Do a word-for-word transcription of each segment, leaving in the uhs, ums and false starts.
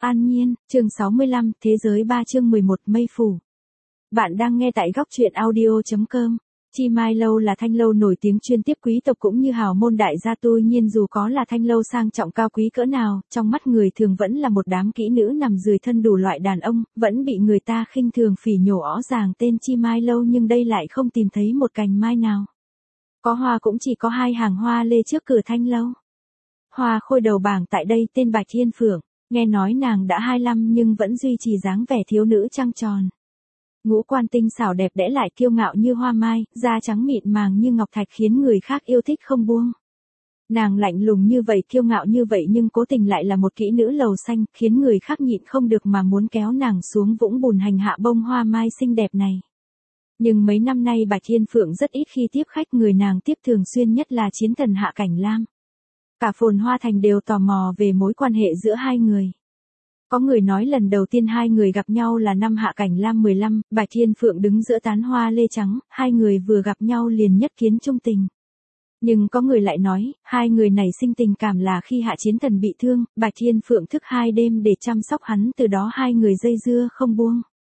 An Nhiên, chương sáu mươi lăm, Thế giới ba chương mười một, Mây Phủ. Bạn đang nghe tại góc truyện audio.com. Chi Mai Lâu là thanh lâu nổi tiếng chuyên tiếp quý tộc cũng như hào môn đại gia, tuy nhiên dù có là thanh lâu sang trọng cao quý cỡ nào, trong mắt người thường vẫn là một đám kỹ nữ nằm dưới thân đủ loại đàn ông, vẫn bị người ta khinh thường phỉ nhổ rõ ràng tên Chi Mai Lâu, nhưng đây lại không tìm thấy một cành mai nào. Có hoa cũng chỉ có hai hàng hoa lê trước cửa thanh lâu. Hoa khôi đầu bảng tại đây tên Bạch Thiên Phượng. Nghe nói nàng đã hai mươi lăm nhưng vẫn duy trì dáng vẻ thiếu nữ trăng tròn. Ngũ quan tinh xảo đẹp đẽ lại kiêu ngạo như hoa mai, da trắng mịn màng như ngọc thạch khiến người khác yêu thích không buông. Nàng lạnh lùng như vậy, kiêu ngạo như vậy nhưng cố tình lại là một kỹ nữ lầu xanh, khiến người khác nhịn không được mà muốn kéo nàng xuống vũng bùn hành hạ bông hoa mai xinh đẹp này. Nhưng mấy năm nay Bạch Thiên Phượng rất ít khi tiếp khách, người nàng tiếp thường xuyên nhất là chiến thần Hạ Cảnh Lam. Cả Phồn Hoa Thành đều tò mò về mối quan hệ giữa hai người. Có người nói lần đầu tiên hai người gặp nhau là năm Hạ Cảnh Lam mười lăm, Bạch Thiên Phượng đứng giữa tán hoa lê trắng, hai người vừa gặp nhau liền nhất kiến chung tình. Nhưng có người lại nói, hai người này sinh tình cảm là khi Hạ Chiến Thần bị thương, Bạch Thiên Phượng thức hai đêm để chăm sóc hắn, từ đó hai người dây dưa không buông.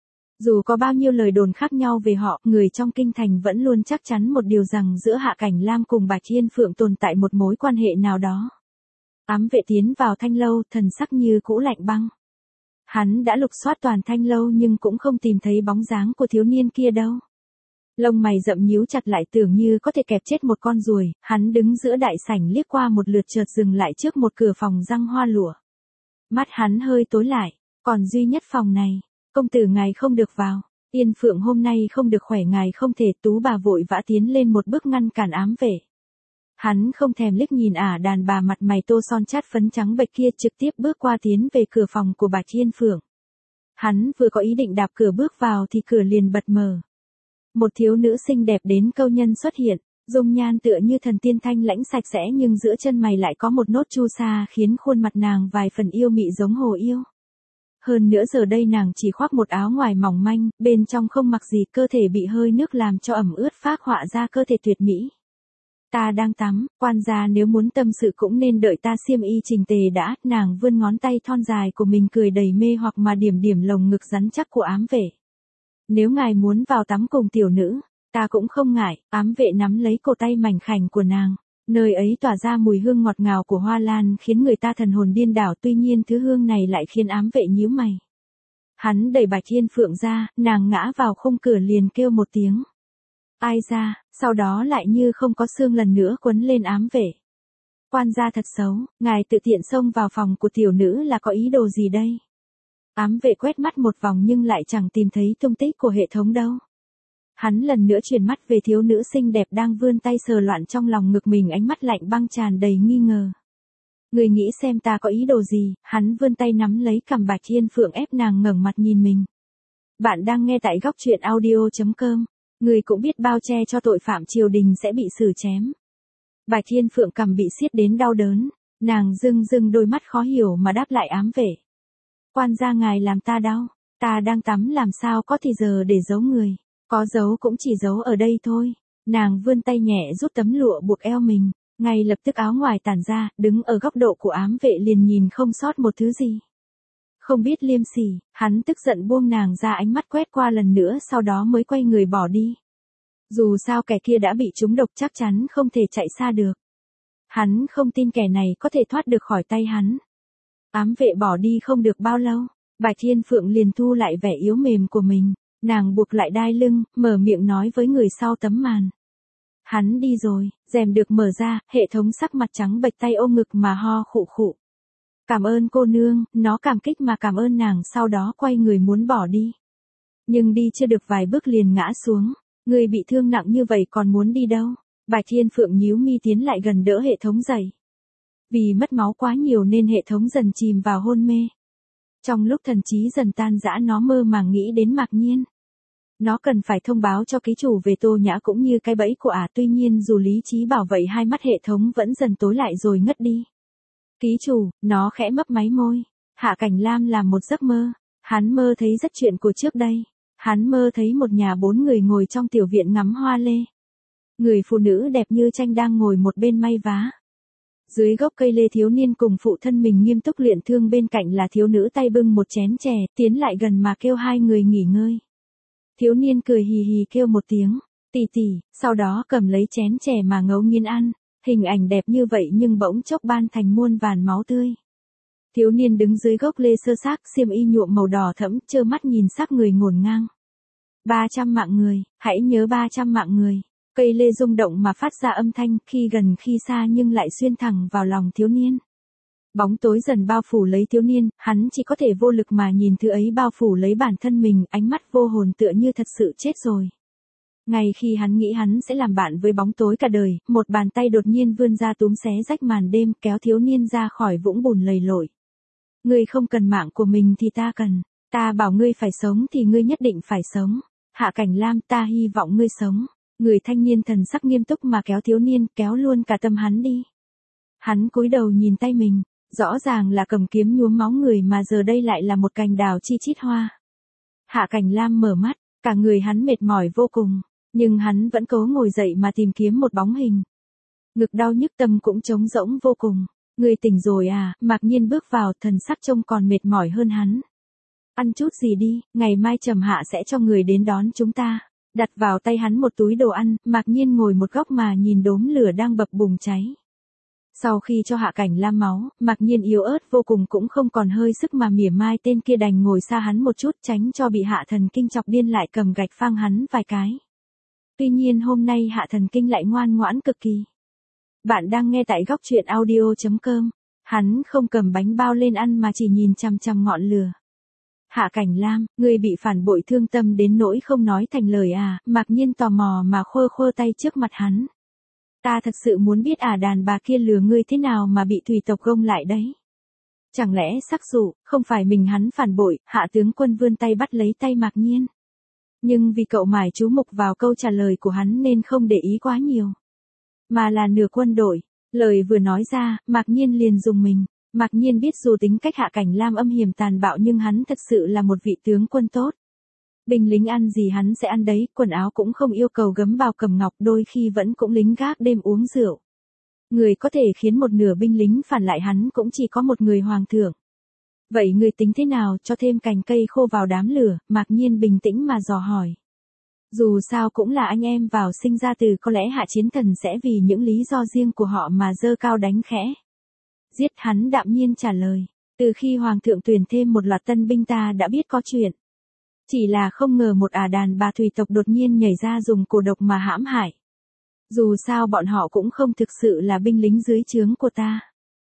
Dù có bao nhiêu lời đồn khác nhau về họ, người trong kinh thành vẫn luôn chắc chắn một điều rằng giữa Hạ Cảnh Lam cùng Bạch Thiên Phượng tồn tại một mối quan hệ nào đó. Ám vệ tiến vào thanh lâu, thần sắc như cũ lạnh băng. Hắn đã lục soát toàn thanh lâu nhưng cũng không tìm thấy bóng dáng của thiếu niên kia đâu. Lông mày rậm nhíu chặt lại tưởng như có thể kẹp chết một con ruồi, hắn đứng giữa đại sảnh liếc qua một lượt chợt dừng lại trước một cửa phòng răng hoa lụa. Mắt hắn hơi tối lại, còn duy nhất phòng này. Công tử ngài không được vào, Yên Phượng hôm nay không được khỏe, ngài không thể. Tú bà vội vã tiến lên một bước ngăn cản ám vệ. Hắn không thèm liếc nhìn ả đàn bà mặt mày tô son chát phấn trắng bệch kia, trực tiếp bước qua tiến về cửa phòng của Bạch Thiên Phượng. Hắn vừa có ý định đạp cửa bước vào thì cửa liền bật mở. Một thiếu nữ xinh đẹp đến câu nhân xuất hiện, dung nhan tựa như thần tiên thanh lãnh sạch sẽ nhưng giữa chân mày lại có một nốt chu sa khiến khuôn mặt nàng vài phần yêu mị giống hồ yêu. Hơn nữa giờ đây nàng chỉ khoác một áo ngoài mỏng manh, bên trong không mặc gì, cơ thể bị hơi nước làm cho ẩm ướt phác họa ra cơ thể tuyệt mỹ. Ta đang tắm, quan gia nếu muốn tâm sự cũng nên đợi ta xiêm y chỉnh tề đã. Nàng vươn ngón tay thon dài của mình cười đầy mê hoặc mà điểm điểm lồng ngực rắn chắc của ám vệ. Nếu ngài muốn vào tắm cùng tiểu nữ, ta cũng không ngại. Ám vệ nắm lấy cổ tay mảnh khảnh của nàng. Nơi ấy tỏa ra mùi hương ngọt ngào của hoa lan khiến người ta thần hồn điên đảo, tuy nhiên thứ hương này lại khiến ám vệ nhíu mày. Hắn đẩy Bạch Thiên Phượng ra, nàng ngã vào khung cửa liền kêu một tiếng. Ai ra, sau đó lại như không có xương lần nữa quấn lên ám vệ. Quan gia thật xấu, ngài tự tiện xông vào phòng của tiểu nữ là có ý đồ gì đây? Ám vệ quét mắt một vòng nhưng lại chẳng tìm thấy tung tích của hệ thống đâu. Hắn lần nữa chuyển mắt về thiếu nữ xinh đẹp đang vươn tay sờ loạn trong lòng ngực mình, ánh mắt lạnh băng tràn đầy nghi ngờ. Người nghĩ xem ta có ý đồ gì? Hắn vươn tay nắm lấy cằm Bạch Thiên Phượng ép nàng ngẩng mặt nhìn mình. Bạn đang nghe tại góc truyện audio.com. Người cũng biết bao che cho tội phạm triều đình sẽ bị xử chém. Bạch Thiên Phượng cằm bị siết đến đau đớn, nàng rưng rưng đôi mắt khó hiểu mà đáp lại ám vệ. Quan gia ngài làm ta đau, ta đang tắm làm sao có thì giờ để giấu người. Có giấu cũng chỉ giấu ở đây thôi. Nàng vươn tay nhẹ rút tấm lụa buộc eo mình, ngay lập tức áo ngoài tản ra, đứng ở góc độ của ám vệ liền nhìn không sót một thứ gì. Không biết liêm sỉ, hắn tức giận buông nàng ra, ánh mắt quét qua lần nữa sau đó mới quay người bỏ đi. Dù sao kẻ kia đã bị trúng độc chắc chắn không thể chạy xa được. Hắn không tin kẻ này có thể thoát được khỏi tay hắn. Ám vệ bỏ đi không được bao lâu, Bạch Thiên Phượng liền thu lại vẻ yếu mềm của mình. Nàng buộc lại đai lưng, mở miệng nói với người sau tấm màn. Hắn đi rồi, rèm được mở ra, hệ thống sắc mặt trắng bệch tay ôm ngực mà ho khụ khụ. Cảm ơn cô nương, nó cảm kích mà cảm ơn nàng, sau đó quay người muốn bỏ đi. Nhưng đi chưa được vài bước liền ngã xuống. Người bị thương nặng như vậy còn muốn đi đâu? Bạch Thiên Phượng nhíu mi tiến lại gần đỡ hệ thống dậy. Vì mất máu quá nhiều nên hệ thống dần chìm vào hôn mê. Trong lúc thần trí dần tan rã nó mơ màng nghĩ đến Mạc Nhiên. Nó cần phải thông báo cho ký chủ về Tô Nhã cũng như cái bẫy của ả, à, tuy nhiên dù lý trí bảo vậy hai mắt hệ thống vẫn dần tối lại rồi ngất đi. Ký chủ, nó khẽ mấp máy môi. Hạ Cảnh Lam làm một giấc mơ. Hắn mơ thấy rất chuyện của trước đây. Hắn mơ thấy một nhà bốn người ngồi trong tiểu viện ngắm hoa lê. Người phụ nữ đẹp như tranh đang ngồi một bên may vá. Dưới gốc cây lê thiếu niên cùng phụ thân mình nghiêm túc luyện thương, bên cạnh là thiếu nữ tay bưng một chén chè, tiến lại gần mà kêu hai người nghỉ ngơi. Thiếu niên cười hì hì kêu một tiếng, tỷ tỷ, sau đó cầm lấy chén chè mà ngấu nghiến ăn, hình ảnh đẹp như vậy nhưng bỗng chốc ban thành muôn vàn máu tươi. Thiếu niên đứng dưới gốc lê sơ xác, xiêm y nhuộm màu đỏ thẫm, trơ mắt nhìn xác người ngổn ngang. ba trăm mạng người, hãy nhớ ba trăm mạng người. Cây lê rung động mà phát ra âm thanh, khi gần khi xa nhưng lại xuyên thẳng vào lòng thiếu niên. Bóng tối dần bao phủ lấy thiếu niên, hắn chỉ có thể vô lực mà nhìn thứ ấy bao phủ lấy bản thân mình, ánh mắt vô hồn tựa như thật sự chết rồi. Ngay khi hắn nghĩ hắn sẽ làm bạn với bóng tối cả đời, một bàn tay đột nhiên vươn ra túm xé rách màn đêm, kéo thiếu niên ra khỏi vũng bùn lầy lội. Ngươi không cần mạng của mình thì ta cần, ta bảo ngươi phải sống thì ngươi nhất định phải sống. Hạ Cảnh Lam, ta hy vọng ngươi sống. Người thanh niên thần sắc nghiêm túc mà kéo thiếu niên, kéo luôn cả tâm hắn đi. Hắn cúi đầu nhìn tay mình, rõ ràng là cầm kiếm nhuốm máu người mà giờ đây lại là một cành đào chi chít hoa. Hạ Cảnh Lam mở mắt, cả người hắn mệt mỏi vô cùng, nhưng hắn vẫn cố ngồi dậy mà tìm kiếm một bóng hình. Ngực đau nhức, tâm cũng trống rỗng vô cùng. Ngươi tỉnh rồi à? Mạc Nhiên bước vào, thần sắc trông còn mệt mỏi hơn hắn. Ăn chút gì đi, ngày mai Trầm Hạ sẽ cho người đến đón chúng ta. Đặt vào tay hắn một túi đồ ăn, Mạc Nhiên ngồi một góc mà nhìn đốm lửa đang bập bùng cháy. Sau khi cho Hạ Cảnh Lam máu, Mạc Nhiên yếu ớt vô cùng, cũng không còn hơi sức mà mỉa mai tên kia, đành ngồi xa hắn một chút tránh cho bị Hạ Thần Kinh chọc điên lại cầm gạch phang hắn vài cái. Tuy nhiên hôm nay Hạ Thần Kinh lại ngoan ngoãn cực kỳ. Bạn đang nghe tại góc truyện audio chấm com. Hắn không cầm bánh bao lên ăn mà chỉ nhìn chằm chằm ngọn lửa. Hạ Cảnh Lam, ngươi bị phản bội thương tâm đến nỗi không nói thành lời à? Mạc Nhiên tò mò mà khơ khơ tay trước mặt hắn. Ta thật sự muốn biết à, đàn bà kia lừa ngươi thế nào mà bị Thủy tộc gông lại đấy. Chẳng lẽ sắc dụ, không phải mình hắn phản bội? Hạ tướng quân vươn tay bắt lấy tay Mạc Nhiên. Nhưng vì cậu mải chú mục vào câu trả lời của hắn nên không để ý quá nhiều. Mà là nửa quân đội. Lời vừa nói ra, Mạc Nhiên liền dùng mình. Mạc Nhiên biết dù tính cách Hạ Cảnh Lam âm hiểm tàn bạo nhưng hắn thật sự là một vị tướng quân tốt. Binh lính ăn gì hắn sẽ ăn đấy, quần áo cũng không yêu cầu gấm vào cầm ngọc, đôi khi vẫn cũng lính gác đêm uống rượu. Người có thể khiến một nửa binh lính phản lại hắn cũng chỉ có một người hoàng thượng. Vậy người tính thế nào, cho thêm cành cây khô vào đám lửa? Mạc Nhiên bình tĩnh mà dò hỏi. Dù sao cũng là anh em vào sinh ra từ, có lẽ Hạ Chiến Thần sẽ vì những lý do riêng của họ mà giơ cao đánh khẽ. Giết hắn, đạm nhiên trả lời. Từ khi Hoàng thượng tuyển thêm một loạt tân binh ta đã biết có chuyện. Chỉ là không ngờ một ả đàn bà Thủy tộc đột nhiên nhảy ra dùng cổ độc mà hãm hại. Dù sao bọn họ cũng không thực sự là binh lính dưới trướng của ta.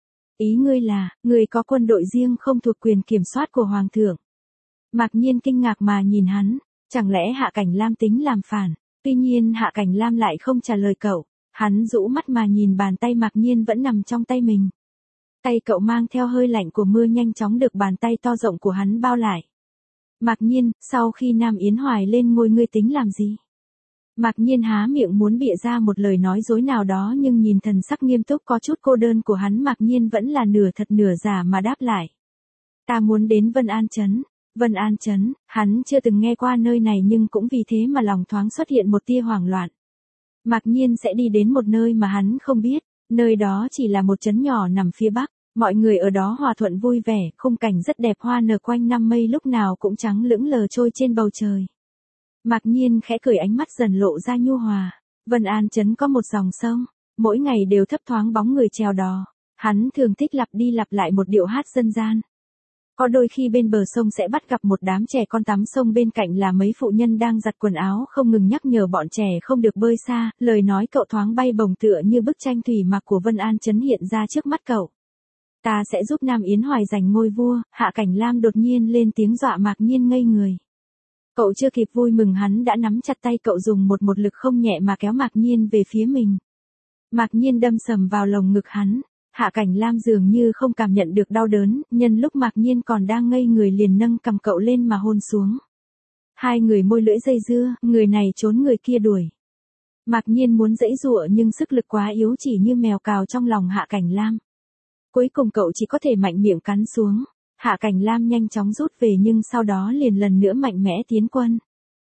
Ý ngươi là, ngươi có quân đội riêng không thuộc quyền kiểm soát của Hoàng thượng. Mạc Nhiên kinh ngạc mà nhìn hắn. Chẳng lẽ Hạ Cảnh Lam tính làm phản? Tuy nhiên Hạ Cảnh Lam lại không trả lời cậu. Hắn rũ mắt mà nhìn bàn tay Mạc Nhiên vẫn nằm trong tay mình. Tay cậu mang theo hơi lạnh của mưa nhanh chóng được bàn tay to rộng của hắn bao lại. Mạc Nhiên, sau khi Nam Yến Hoài lên ngôi ngươi tính làm gì? Mạc Nhiên há miệng muốn bịa ra một lời nói dối nào đó, nhưng nhìn thần sắc nghiêm túc có chút cô đơn của hắn, Mạc Nhiên vẫn là nửa thật nửa giả mà đáp lại. Ta muốn đến Vân An Trấn. Vân An Trấn, hắn chưa từng nghe qua nơi này nhưng cũng vì thế mà lòng thoáng xuất hiện một tia hoảng loạn. Mạc Nhiên sẽ đi đến một nơi mà hắn không biết, nơi đó chỉ là một trấn nhỏ nằm phía bắc, mọi người ở đó hòa thuận vui vẻ, khung cảnh rất đẹp, hoa nở quanh năm, mây lúc nào cũng trắng lững lờ trôi trên bầu trời. Mạc Nhiên khẽ cười, ánh mắt dần lộ ra nhu hòa. Vân An Trấn có một dòng sông, mỗi ngày đều thấp thoáng bóng người chèo đò, hắn thường thích lặp đi lặp lại một điệu hát dân gian. Có đôi khi bên bờ sông sẽ bắt gặp một đám trẻ con tắm sông, bên cạnh là mấy phụ nhân đang giặt quần áo không ngừng nhắc nhở bọn trẻ không được bơi xa, lời nói cậu thoáng bay bổng tựa như bức tranh thủy mặc của Vân An Trấn hiện ra trước mắt cậu. Ta sẽ giúp Nam Yến Hoài giành ngôi vua. Hạ Cảnh Lam đột nhiên lên tiếng dọa Mạc Nhiên ngây người. Cậu chưa kịp vui mừng hắn đã nắm chặt tay cậu, dùng một một lực không nhẹ mà kéo Mạc Nhiên về phía mình. Mạc Nhiên đâm sầm vào lồng ngực hắn. Hạ Cảnh Lam dường như không cảm nhận được đau đớn, nhân lúc Mạc Nhiên còn đang ngây người liền nâng cằm cậu lên mà hôn xuống. Hai người môi lưỡi dây dưa, người này trốn người kia đuổi. Mạc Nhiên muốn giãy giụa nhưng sức lực quá yếu, chỉ như mèo cào trong lòng Hạ Cảnh Lam. Cuối cùng cậu chỉ có thể mạnh miệng cắn xuống. Hạ Cảnh Lam nhanh chóng rút về nhưng sau đó liền lần nữa mạnh mẽ tiến quân.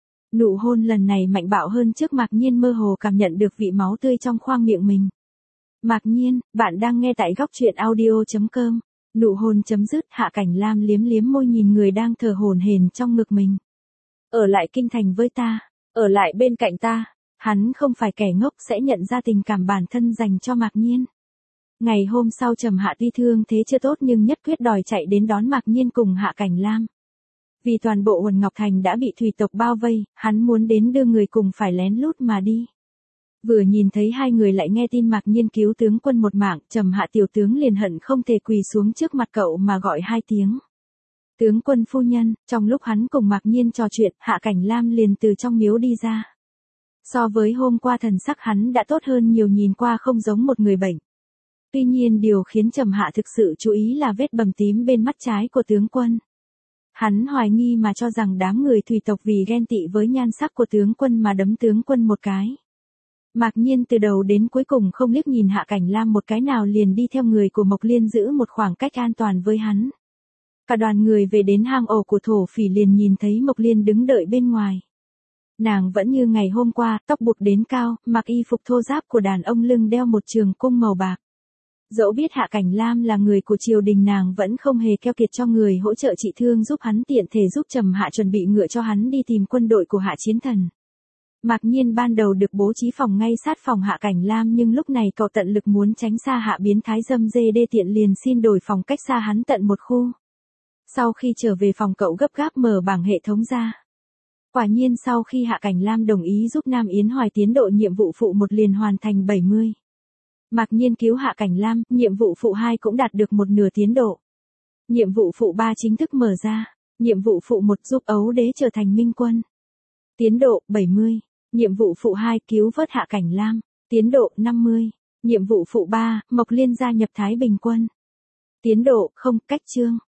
Nụ hôn lần này mạnh bạo hơn trước, Mạc Nhiên mơ hồ cảm nhận được vị máu tươi trong khoang miệng mình. Mạc Nhiên, bạn đang nghe tại góc truyện audio chấm com. Nụ hôn chấm dứt, Hạ Cảnh Lam liếm liếm môi nhìn người đang thở hổn hển trong ngực mình. Ở lại kinh thành với ta, ở lại bên cạnh ta, hắn không phải kẻ ngốc sẽ nhận ra tình cảm bản thân dành cho Mạc Nhiên. Ngày hôm sau Trầm Hạ tuy thương thế chưa tốt nhưng nhất quyết đòi chạy đến đón Mạc Nhiên cùng Hạ Cảnh Lam. Vì toàn bộ Uẩn Ngọc Thành đã bị thủy tộc bao vây, hắn muốn đến đưa người cùng phải lén lút mà đi. Vừa nhìn thấy hai người lại nghe tin Mạc Nhiên cứu tướng quân một mạng, Trầm Hạ tiểu tướng liền hận không thể quỳ xuống trước mặt cậu mà gọi hai tiếng. Tướng quân phu nhân, trong lúc hắn cùng Mạc Nhiên trò chuyện, Hạ Cảnh Lam liền từ trong miếu đi ra. So với hôm qua thần sắc hắn đã tốt hơn nhiều, nhìn qua không giống một người bệnh. Tuy nhiên điều khiến Trầm Hạ thực sự chú ý là vết bầm tím bên mắt trái của tướng quân. Hắn hoài nghi mà cho rằng đám người thủy tộc vì ghen tị với nhan sắc của tướng quân mà đấm tướng quân một cái. Mạc Nhiên từ đầu đến cuối cùng không liếc nhìn Hạ Cảnh Lam một cái nào, liền đi theo người của Mộc Liên giữ một khoảng cách an toàn với hắn. Cả đoàn người về đến hang ổ của thổ phỉ liền nhìn thấy Mộc Liên đứng đợi bên ngoài. Nàng vẫn như ngày hôm qua, tóc buộc đến cao, mặc y phục thô ráp của đàn ông, lưng đeo một trường cung màu bạc. Dẫu biết Hạ Cảnh Lam là người của triều đình, nàng vẫn không hề keo kiệt cho người hỗ trợ trị thương giúp hắn, tiện thể giúp Trầm Hạ chuẩn bị ngựa cho hắn đi tìm quân đội của Hạ Chiến Thần. Mạc Nhiên ban đầu được bố trí phòng ngay sát phòng Hạ Cảnh Lam, nhưng lúc này cậu tận lực muốn tránh xa Hạ biến thái dâm dê đê tiện, liền xin đổi phòng cách xa hắn tận một khu. Sau khi trở về phòng, cậu gấp gáp mở bảng hệ thống ra. Quả nhiên sau khi Hạ Cảnh Lam đồng ý giúp Nam Yến Hoài tiến độ nhiệm vụ phụ một liền hoàn thành bảy mươi. Mạc Nhiên cứu Hạ Cảnh Lam, nhiệm vụ phụ hai cũng đạt được một nửa tiến độ. Nhiệm vụ phụ ba chính thức mở ra. Nhiệm vụ phụ một giúp Ấu Đế trở thành minh quân. Tiến độ bảy mươi. Nhiệm vụ phụ hai cứu vớt Hạ Cảnh Lam. Tiến độ năm mươi. Nhiệm vụ phụ ba Mộc Liên gia nhập Thái Bình quân. Tiến độ không, cách chương.